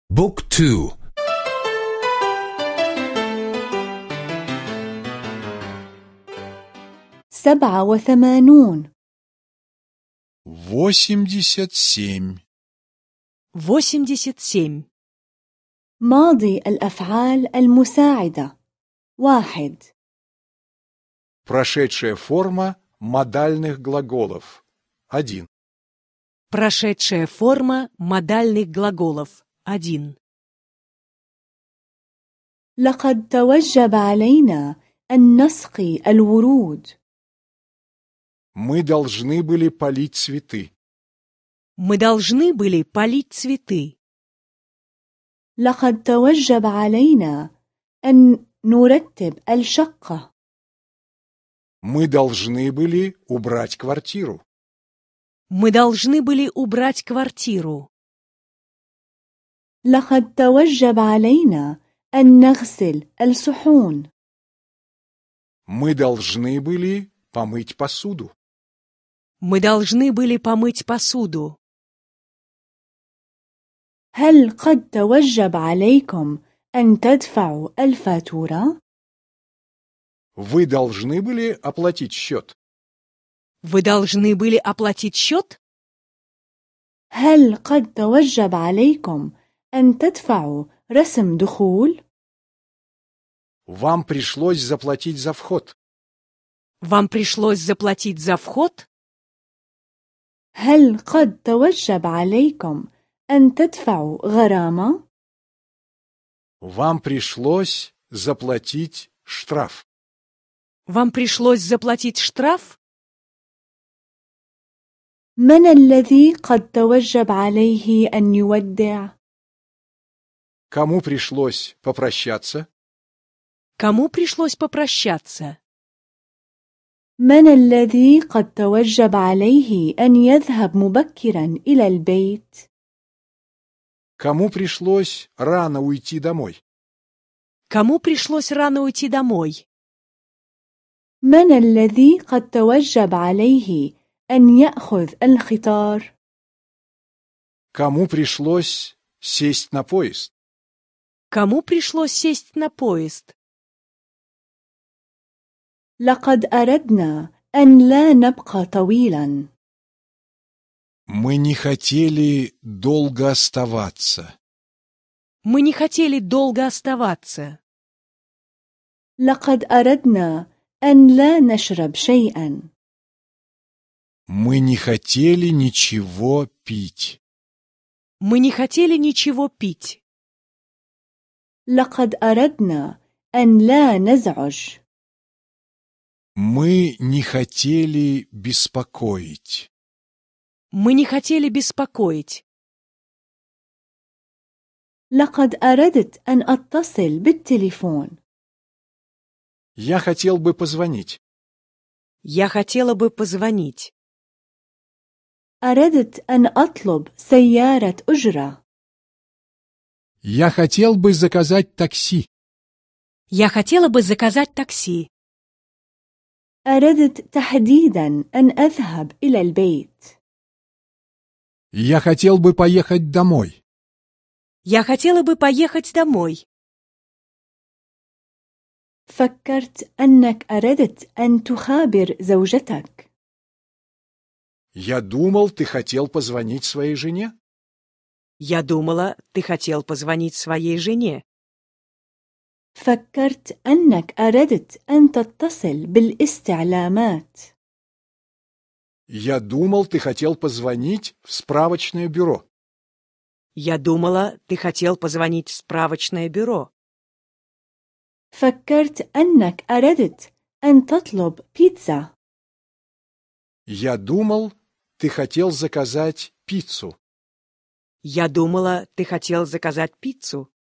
بوك 2. 87. 87. 87. ماضي الأفعال المساعدة 1. Прошедшая форма модальных глаголов. 1. Прошедшая форма модальных глаголов. 1. لقد توجب علينا أن نسقي الورود. Мы должны были полить цветы. Мы должны были полить цветы. لقد توجب علينا أن نرتب الشقة. Мы должны были убрать квартиру. Мы должны были убрать квартиру. لقد توجب علينا أن نغسل الصحون. Мы должны были помыть посуду. Мы должны были помыть посуду. هل قد توجب عليكم أن تدفعوا الفاتورة؟ Вы должны были оплатить счет. Вы должны были оплатить счет? هل قد توجب عليكم أن تدفعوا رسم دخول؟ Вам пришлось заплатить за вход. Вам пришлось заплатить за вход? هل قد توجب عليكم أن تدفعوا غرامة؟ Вам пришлось заплатить штраф. Вам пришлось заплатить штраф? من الذي قد توجب عليه أن يودع؟ Кому пришлось попрощаться? Кому пришлось попрощаться? من الذي قد توجب عليه أن يذهب مبكرا إلى البيت؟ Кому пришлось рано уйти домой? Кому пришлось рано уйти домой? من الذي قد توجب عليه أن يأخذ القطار؟ Кому пришлось сесть на поезд? Кому пришлось сесть на поезд? لقد أردنا أن لا نبقى طويلا. Мы не хотели долго оставаться. Мы не хотели долго оставаться. لقد أردنا أن لا نشرب شيئا. Мы не хотели ничего пить. Мы не хотели ничего пить. لقد أردنا أن لا نزعج. Мы не хотели беспокоить. Мы не хотели беспокоить. لقد أردت أن أتصل بالتليفون. Я хотел бы позвонить. Я хотела бы позвонить. أردت أن أطلب سيارة أجرة. Я хотел бы заказать такси. Я хотела бы заказать такси. أردت تحديدا أن أذهب إلى البيت. Я хотел бы поехать домой. Я хотела бы поехать домой. فكرت أنك أردت أن تخابر زوجتك. Я думал, ты хотел позвонить своей жене. Я думала, ты хотел позвонить своей жене. فكرت أنك أردت أن تتصل بالاستعلامات. Я думал, ты хотел позвонить в справочное бюро. Я думала, ты хотел позвонить в справочное бюро. فكرت أنك أردت أن تطلب بيتزا. Я думал, ты хотел заказать пиццу. Я думала, ты хотел заказать пиццу.